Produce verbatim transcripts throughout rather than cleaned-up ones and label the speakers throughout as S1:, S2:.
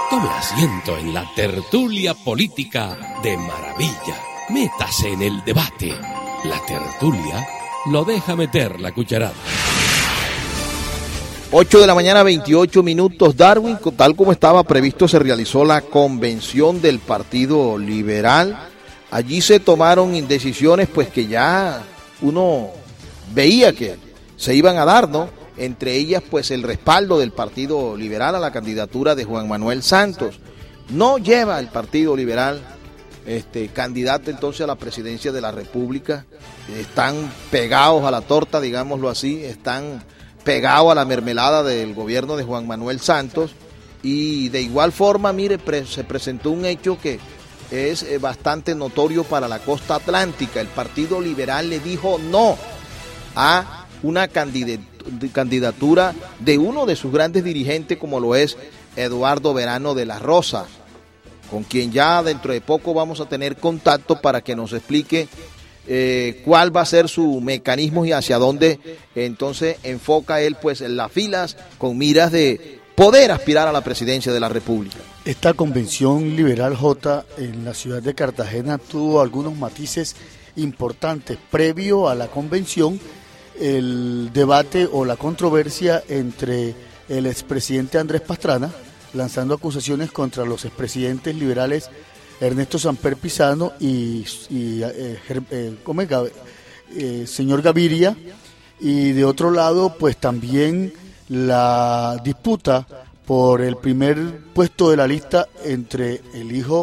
S1: Tome asiento en la tertulia política de maravilla. Métase en el debate. La tertulia lo deja meter la cucharada.
S2: ocho de la mañana, veintiocho minutos. Darwin, tal como estaba previsto, se realizó la convención del Partido Liberal. Allí se tomaron decisiones pues que ya uno veía que se iban a dar, ¿no? Entre ellas pues el respaldo del Partido Liberal a la candidatura de Juan Manuel Santos. No lleva el Partido Liberal este candidato entonces a la presidencia de la República. Están pegados a la torta, digámoslo así, están pegados a la mermelada del gobierno de Juan Manuel Santos. Y de igual forma, mire, pre- se presentó un hecho que es eh, bastante notorio para la costa atlántica. El Partido Liberal le dijo no a una candidatura candidatura de uno de sus grandes dirigentes, como lo es Eduardo Verano de la Rosa, con quien ya dentro de poco vamos a tener contacto para que nos explique eh, cuál va a ser su mecanismo y hacia dónde entonces enfoca él pues en las filas con miras de poder aspirar a la presidencia de la República.
S3: Esta convención liberal, J, en la ciudad de Cartagena tuvo algunos matices importantes. Previo a la convención, el debate o la controversia entre el expresidente Andrés Pastrana, lanzando acusaciones contra los expresidentes liberales Ernesto Samper Pizano y, y eh, eh, ¿cómo es? Eh, señor Gaviria, y de otro lado pues también la disputa por el primer puesto de la lista entre el hijo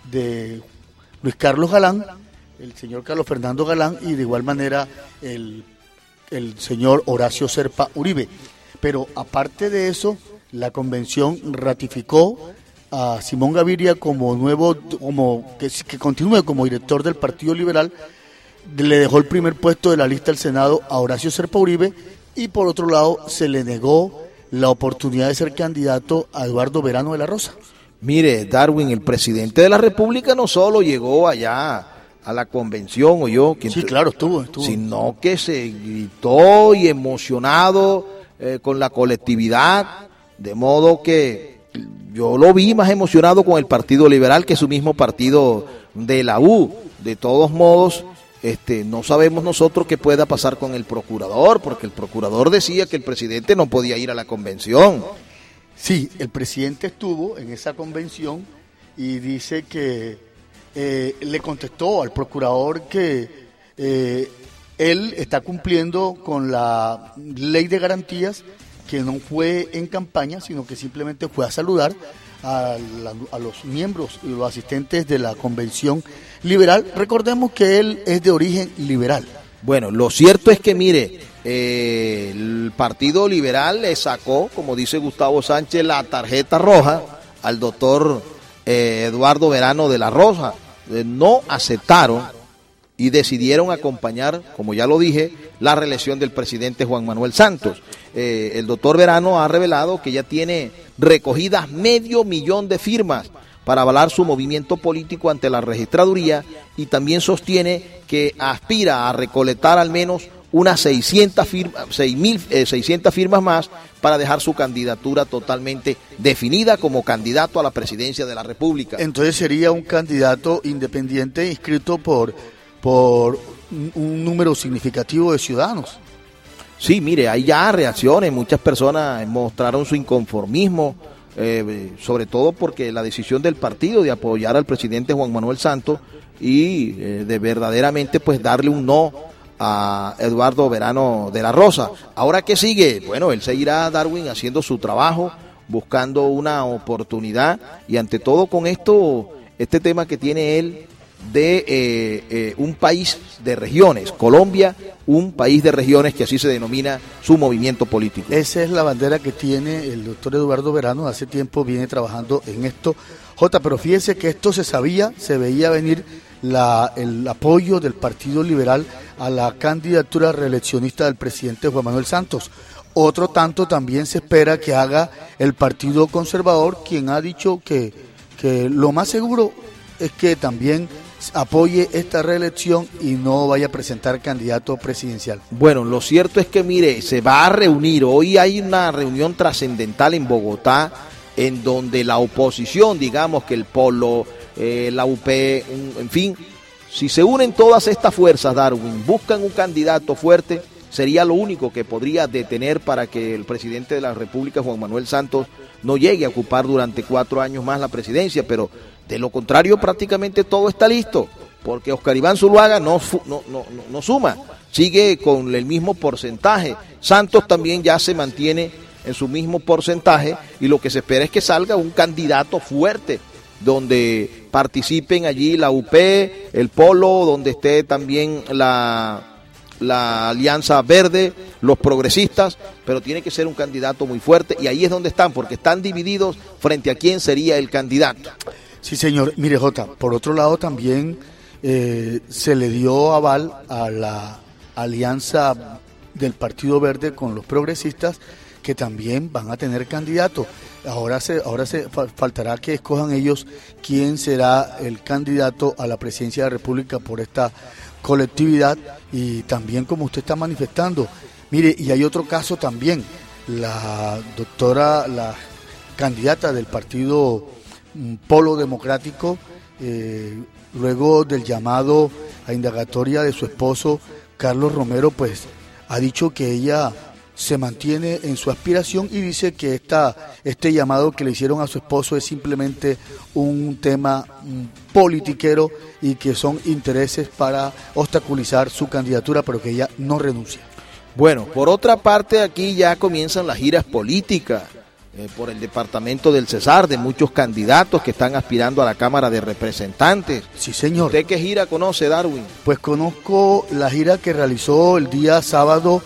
S3: de Luis Carlos Galán, el señor Carlos Fernando Galán, y de igual manera el el señor Horacio Serpa Uribe. Pero aparte de eso, la convención ratificó a Simón Gaviria como nuevo, como que, que continúe como director del Partido Liberal. Le dejó el primer puesto de la lista del Senado a Horacio Serpa Uribe, y por otro lado se le negó la oportunidad de ser candidato a Eduardo Verano de la Rosa.
S2: Mire, Darwin, el presidente de la República no solo llegó allá a la convención, o yo,
S3: sí, claro, estuvo, estuvo,
S2: sino que se gritó y emocionado eh, con la colectividad, de modo que yo lo vi más emocionado con el Partido Liberal que su mismo partido de la U. De todos modos, este, no sabemos nosotros qué pueda pasar con el procurador, porque el procurador decía que el presidente no podía ir a la convención.
S3: Sí, el presidente estuvo en esa convención y dice que Eh, le contestó al procurador que eh, él está cumpliendo con la ley de garantías, que no fue en campaña, sino que simplemente fue a saludar a, la, a los miembros y los asistentes de la convención liberal. Recordemos que él es de origen liberal.
S2: Bueno, lo cierto es que, mire, eh, el Partido Liberal le sacó, como dice Gustavo Sánchez, la tarjeta roja al doctor eh, Eduardo Verano de la Rosa. Eh, no aceptaron y decidieron acompañar, como ya lo dije, la reelección del presidente Juan Manuel Santos. Eh, el doctor Verano ha revelado que ya tiene recogidas medio millón de firmas para avalar su movimiento político ante la registraduría, y también sostiene que aspira a recolectar al menos unas seiscientas firmas, seis mil seiscientas firmas más para dejar su candidatura totalmente definida como candidato a la presidencia de la República.
S3: Entonces sería un candidato independiente inscrito por, por un número significativo de ciudadanos.
S2: Sí, mire, hay ya reacciones, muchas personas mostraron su inconformismo, eh, sobre todo porque la decisión del partido de apoyar al presidente Juan Manuel Santos y eh, de verdaderamente pues darle un no a Eduardo Verano de la Rosa. Ahora, ¿qué sigue? Bueno, él seguirá, Darwin, haciendo su trabajo, buscando una oportunidad, y ante todo con esto, este tema que tiene él de eh, eh, un país de regiones, Colombia, un país de regiones, que así se denomina su movimiento político.
S3: Esa es la bandera que tiene el doctor Eduardo Verano, hace tiempo viene trabajando en esto. Jota, pero fíjese que esto se sabía, se veía venir la, el apoyo del Partido Liberal a la candidatura reeleccionista del presidente Juan Manuel Santos. Otro tanto también se espera que haga el Partido Conservador, quien ha dicho que, que lo más seguro es que también apoye esta reelección y no vaya a presentar candidato presidencial.
S2: Bueno, lo cierto es que, mire, se va a reunir, hoy hay una reunión trascendental en Bogotá en donde la oposición, digamos que el Polo, eh, la U P, en fin, si se unen todas estas fuerzas, Darwin, buscan un candidato fuerte, sería lo único que podría detener para que el presidente de la República, Juan Manuel Santos, no llegue a ocupar durante cuatro años más la presidencia, pero de lo contrario prácticamente todo está listo, porque Oscar Iván Zuluaga no, no, no, no suma, sigue con el mismo porcentaje. Santos también ya se mantiene en su mismo porcentaje y lo que se espera es que salga un candidato fuerte donde participen allí la U P, el Polo, donde esté también la, la Alianza Verde, los progresistas, pero tiene que ser un candidato muy fuerte y ahí es donde están, porque están divididos frente a quién sería el candidato.
S3: Sí, señor. Mire, Jota, por otro lado también eh, se le dio aval a la alianza del Partido Verde con los progresistas, que también van a tener candidato. Ahora se ahora se faltará que escojan ellos quién será el candidato a la presidencia de la República por esta colectividad y también como usted está manifestando. Mire, y hay otro caso también, la doctora, la candidata del partido Polo Democrático, eh, luego del llamado a indagatoria de su esposo Carlos Romero, pues ha dicho que ella se mantiene en su aspiración y dice que esta, este llamado que le hicieron a su esposo es simplemente un tema politiquero y que son intereses para obstaculizar su candidatura, pero que ella no renuncia.
S2: Bueno, por otra parte aquí ya comienzan las giras políticas eh, por el departamento del Cesar de muchos candidatos que están aspirando a la Cámara de Representantes.
S3: Sí, señor.
S2: ¿Usted qué gira conoce, Darwin?
S3: Pues conozco la gira que realizó el día sábado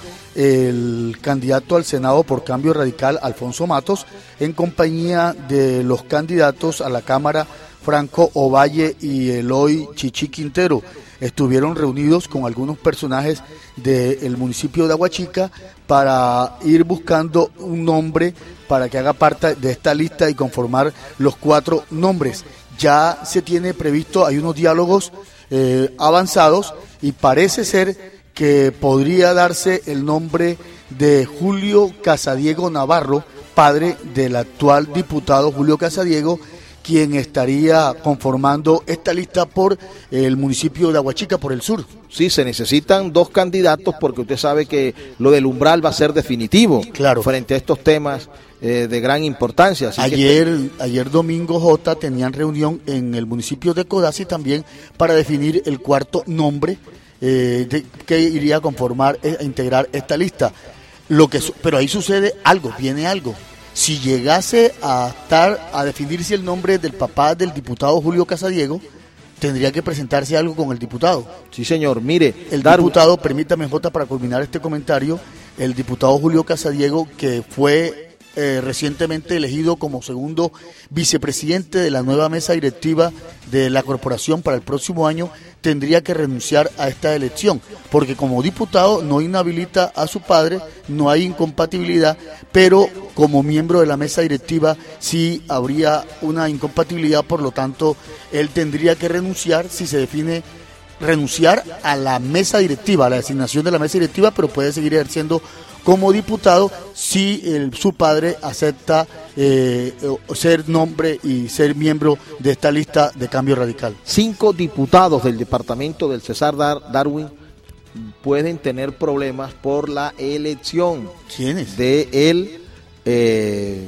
S3: el candidato al Senado por Cambio Radical, Alfonso Matos, en compañía de los candidatos a la Cámara, Franco Ovalle y Eloy Chichi Quintero. Estuvieron reunidos con algunos personajes del municipio de Aguachica para ir buscando un nombre para que haga parte de esta lista y conformar los cuatro nombres. Ya se tiene previsto, hay unos diálogos eh, avanzados y parece ser que podría darse el nombre de Julio Casadiego Navarro, padre del actual diputado Julio Casadiego, quien estaría conformando esta lista por el municipio de Aguachica, por el sur.
S2: Sí, se necesitan dos candidatos porque usted sabe que lo del umbral va a ser definitivo,
S3: claro,
S2: frente a estos temas eh, de gran importancia. Así
S3: ayer,
S2: que...
S3: ayer domingo, J, tenían reunión en el municipio de Codazzi también para definir el cuarto nombre Eh, de, que iría a conformar, eh, a integrar esta lista. Lo que, pero ahí sucede algo, viene algo. Si llegase a estar a definirse el nombre del papá del diputado Julio Casadiego, tendría que presentarse algo con el diputado.
S2: Sí, señor. Mire,
S3: el
S2: Darwin...
S3: diputado, permítame, Jota, para culminar este comentario, el diputado Julio Casadiego, que fue Eh, recientemente elegido como segundo vicepresidente de la nueva mesa directiva de la corporación para el próximo año, tendría que renunciar a esta elección, porque como diputado no inhabilita a su padre, no hay incompatibilidad, pero como miembro de la mesa directiva sí habría una incompatibilidad, por lo tanto él tendría que renunciar si se define renunciar a la mesa directiva, a la designación de la mesa directiva, pero puede seguir ejerciendo como diputado si el, su padre acepta eh, ser nombre y ser miembro de esta lista de Cambio Radical.
S2: Cinco diputados del departamento del Cesar Dar- Darwin pueden tener problemas por la elección.
S3: ¿Quiénes?
S2: De él, eh,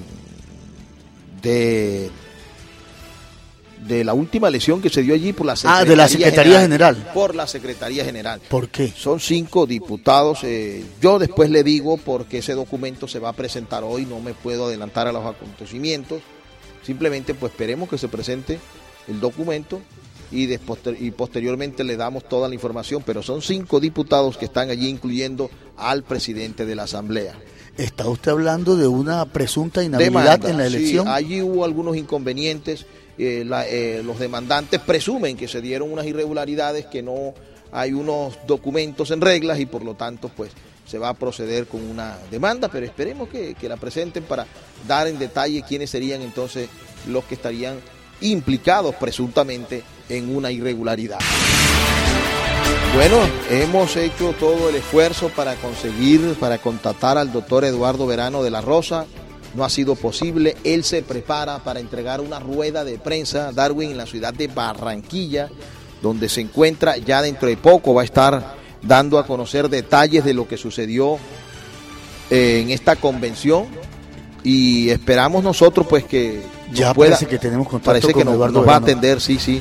S2: de de la última elección que se dio allí por la Secretaría,
S3: ah, de la Secretaría General,
S2: General. Por la Secretaría General.
S3: ¿Por qué?
S2: Son cinco diputados. Eh, yo después le digo porque ese documento se va a presentar hoy, no me puedo adelantar a los acontecimientos. Simplemente pues esperemos que se presente el documento y, después, y posteriormente le damos toda la información, pero son cinco diputados que están allí, incluyendo al presidente de la Asamblea.
S3: ¿Está usted hablando de una presunta inhabilidad
S2: Demanda,
S3: en la elección?
S2: Sí, allí hubo algunos inconvenientes. Eh, la, eh, los demandantes presumen que se dieron unas irregularidades, que no hay unos documentos en reglas y por lo tanto pues se va a proceder con una demanda, pero esperemos que, que la presenten para dar en detalle quiénes serían entonces los que estarían implicados presuntamente en una irregularidad. Bueno, hemos hecho todo el esfuerzo para conseguir, para contactar al doctor Eduardo Verano de la Rosa, no ha sido posible. Él se prepara para entregar una rueda de prensa, Darwin, en la ciudad de Barranquilla, donde se encuentra. Ya dentro de poco va a estar dando a conocer detalles de lo que sucedió eh, en esta convención, y esperamos nosotros pues que
S3: ya
S2: pueda,
S3: parece que tenemos contacto
S2: parece
S3: con
S2: que nos,
S3: Eduardo
S2: nos va a
S3: Verano.
S2: atender, sí, sí.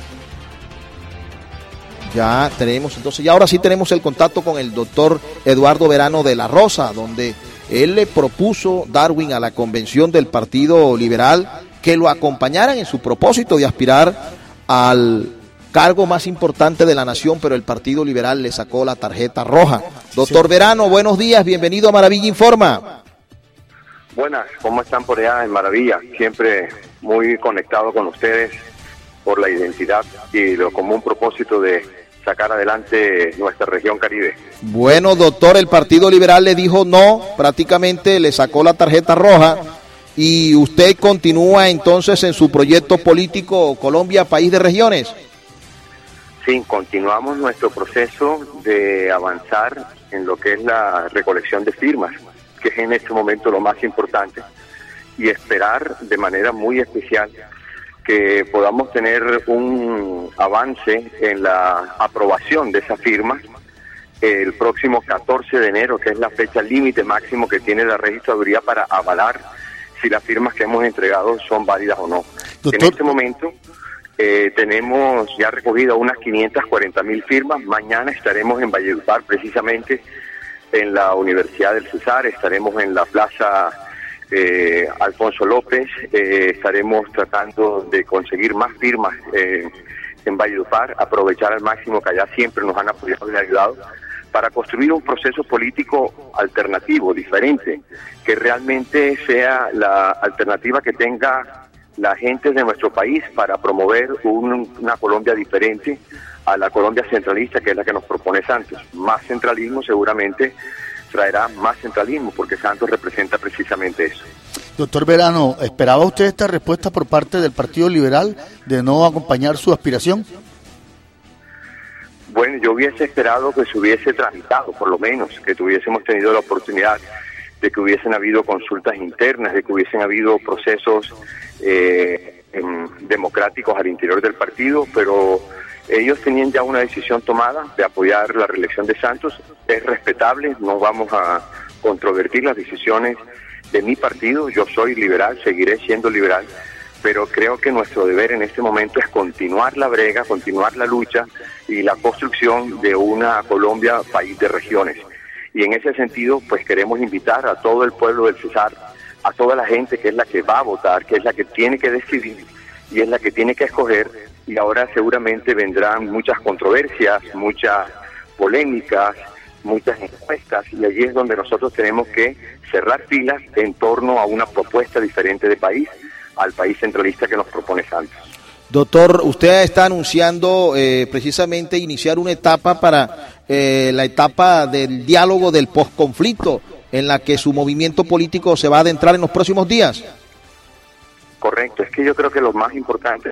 S2: Ya tenemos, entonces, ya ahora sí tenemos el contacto con el doctor Eduardo Verano de la Rosa, donde él le propuso, Darwin, a la convención del Partido Liberal que lo acompañaran en su propósito de aspirar al cargo más importante de la nación, pero el Partido Liberal le sacó la tarjeta roja. Doctor sí. Verano, buenos días, bienvenido a Maravilla Informa.
S4: Buenas, ¿cómo están por allá en Maravilla? Siempre muy conectado con ustedes por la identidad y lo común propósito de sacar adelante nuestra región Caribe.
S2: Bueno, doctor, el Partido Liberal le dijo no, prácticamente le sacó la tarjeta roja, y usted continúa entonces en su proyecto político Colombia, país de regiones.
S4: Sí, continuamos nuestro proceso de avanzar en lo que es la recolección de firmas, que es en este momento lo más importante, y esperar de manera muy especial que podamos tener un avance en la aprobación de esas firmas el próximo catorce de enero, que es la fecha límite máximo que tiene la registraduría para avalar si las firmas que hemos entregado son válidas o no. Doctor. En este momento eh, tenemos ya recogido unas quinientas cuarenta mil firmas. Mañana estaremos en Valledupar, precisamente en la Universidad del Cesar, estaremos en la Plaza Eh, Alfonso López, eh, estaremos tratando de conseguir más firmas eh, en Valledupar, aprovechar al máximo que allá siempre nos han apoyado y ayudado para construir un proceso político alternativo, diferente, que realmente sea la alternativa que tenga la gente de nuestro país para promover un, una Colombia diferente a la Colombia centralista, que es la que nos propone Santos. Más centralismo seguramente traerá más centralismo, porque Santos representa precisamente eso.
S3: Doctor Verano, ¿esperaba usted esta respuesta por parte del Partido Liberal de no acompañar su aspiración?
S4: Bueno, yo hubiese esperado que se hubiese tramitado, por lo menos, que tuviésemos tenido la oportunidad de que hubiesen habido consultas internas, de que hubiesen habido procesos eh, em, democráticos al interior del partido, pero ellos tenían ya una decisión tomada de apoyar la reelección de Santos. Es respetable, no vamos a controvertir las decisiones de mi partido. Yo soy liberal, seguiré siendo liberal, pero creo que nuestro deber en este momento es continuar la brega, continuar la lucha y la construcción de una Colombia país de regiones. Y en ese sentido, pues queremos invitar a todo el pueblo del Cesar, a toda la gente que es la que va a votar, que es la que tiene que decidir y es la que tiene que escoger. Y ahora seguramente vendrán muchas controversias, muchas polémicas, muchas encuestas, y allí es donde nosotros tenemos que cerrar filas en torno a una propuesta diferente de país, al país centralista que nos propone Santos.
S2: Doctor, usted está anunciando eh, precisamente iniciar una etapa para eh, la etapa del diálogo del posconflicto, en la que su movimiento político se va a adentrar en los próximos días.
S4: Correcto, es que yo creo que lo más importante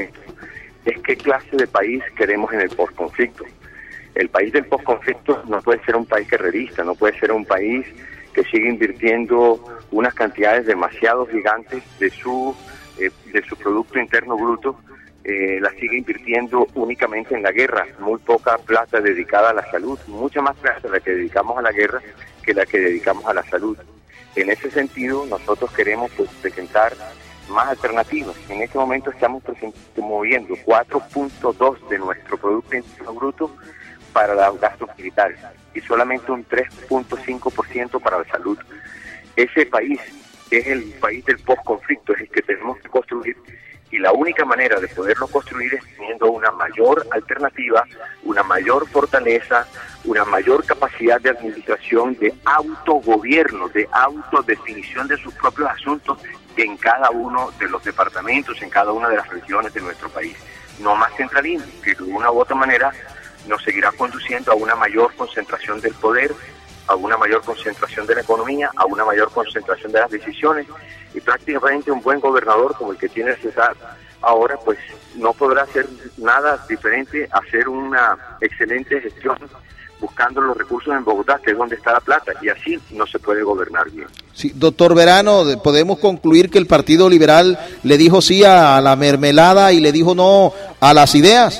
S4: es qué clase de país queremos en el posconflicto. El país del posconflicto no puede ser un país guerrerista, no puede ser un país que sigue invirtiendo unas cantidades demasiado gigantes de su eh, de su Producto Interno Bruto, eh, la sigue invirtiendo únicamente en la guerra, muy poca plata dedicada a la salud, mucha más plata la que dedicamos a la guerra que la que dedicamos a la salud. En ese sentido, nosotros queremos pues, presentar más alternativas. En este momento estamos moviendo cuatro punto dos de nuestro Producto Interno Bruto para los gastos militares y solamente un tres punto cinco por ciento para la salud. Ese país es el país del posconflicto, es el que tenemos que construir, y la única manera de poderlo construir es teniendo una mayor alternativa, una mayor fortaleza, una mayor capacidad de administración, de autogobierno, de autodefinición de sus propios asuntos en cada uno de los departamentos, en cada una de las regiones de nuestro país. No más centralismo, que de una u otra manera nos seguirá conduciendo a una mayor concentración del poder, a una mayor concentración de la economía, a una mayor concentración de las decisiones, y prácticamente un buen gobernador como el que tiene el Cesar ahora pues no podrá hacer nada diferente a hacer una excelente gestión buscando los recursos en Bogotá, que es donde está la plata, y así no se puede gobernar bien.
S2: Sí, doctor Verano, podemos concluir que el Partido Liberal le dijo sí a la mermelada y le dijo no a las ideas.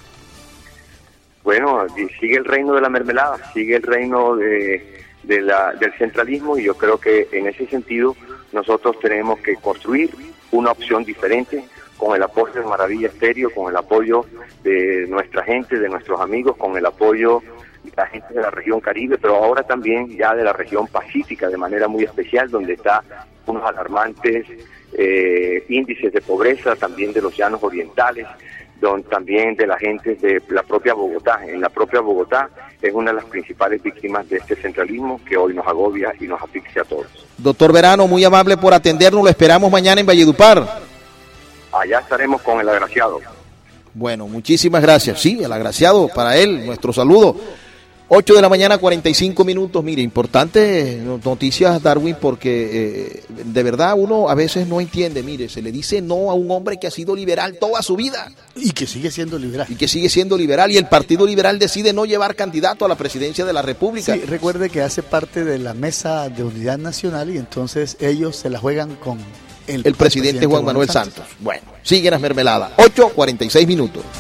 S4: Bueno, sigue el reino de la mermelada, sigue el reino de, de la, del centralismo, y yo creo que en ese sentido nosotros tenemos que construir una opción diferente, con el apoyo de Maravilla Estéreo, con el apoyo de nuestra gente, de nuestros amigos, con el apoyo de la gente de la región Caribe, pero ahora también ya de la región Pacífica, de manera muy especial, donde está unos alarmantes eh, índices de pobreza, también de los llanos orientales, don, también de la gente de la propia Bogotá. En la propia Bogotá es una de las principales víctimas de este centralismo que hoy nos agobia y nos asfixia a todos.
S2: Doctor Verano, muy amable por atendernos, lo esperamos mañana en Valledupar.
S4: Allá estaremos con el agraciado.
S2: Bueno, muchísimas gracias. Sí, el agraciado, para él, nuestro saludo. ocho de la mañana, cuarenta y cinco minutos. Mire, importante noticias, Darwin, porque eh, de verdad uno a veces no entiende. Mire, se le dice no a un hombre que ha sido liberal toda su vida.
S3: Y que sigue siendo liberal.
S2: Y que sigue siendo liberal. Y el Partido Liberal decide no llevar candidato a la presidencia de la República.
S3: Sí, recuerde que hace parte de la Mesa de Unidad Nacional y entonces ellos se la juegan con el,
S2: el presidente, presidente Juan Manuel Santos. Santos. Bueno, siguen las mermeladas. ocho, cuarenta y seis minutos.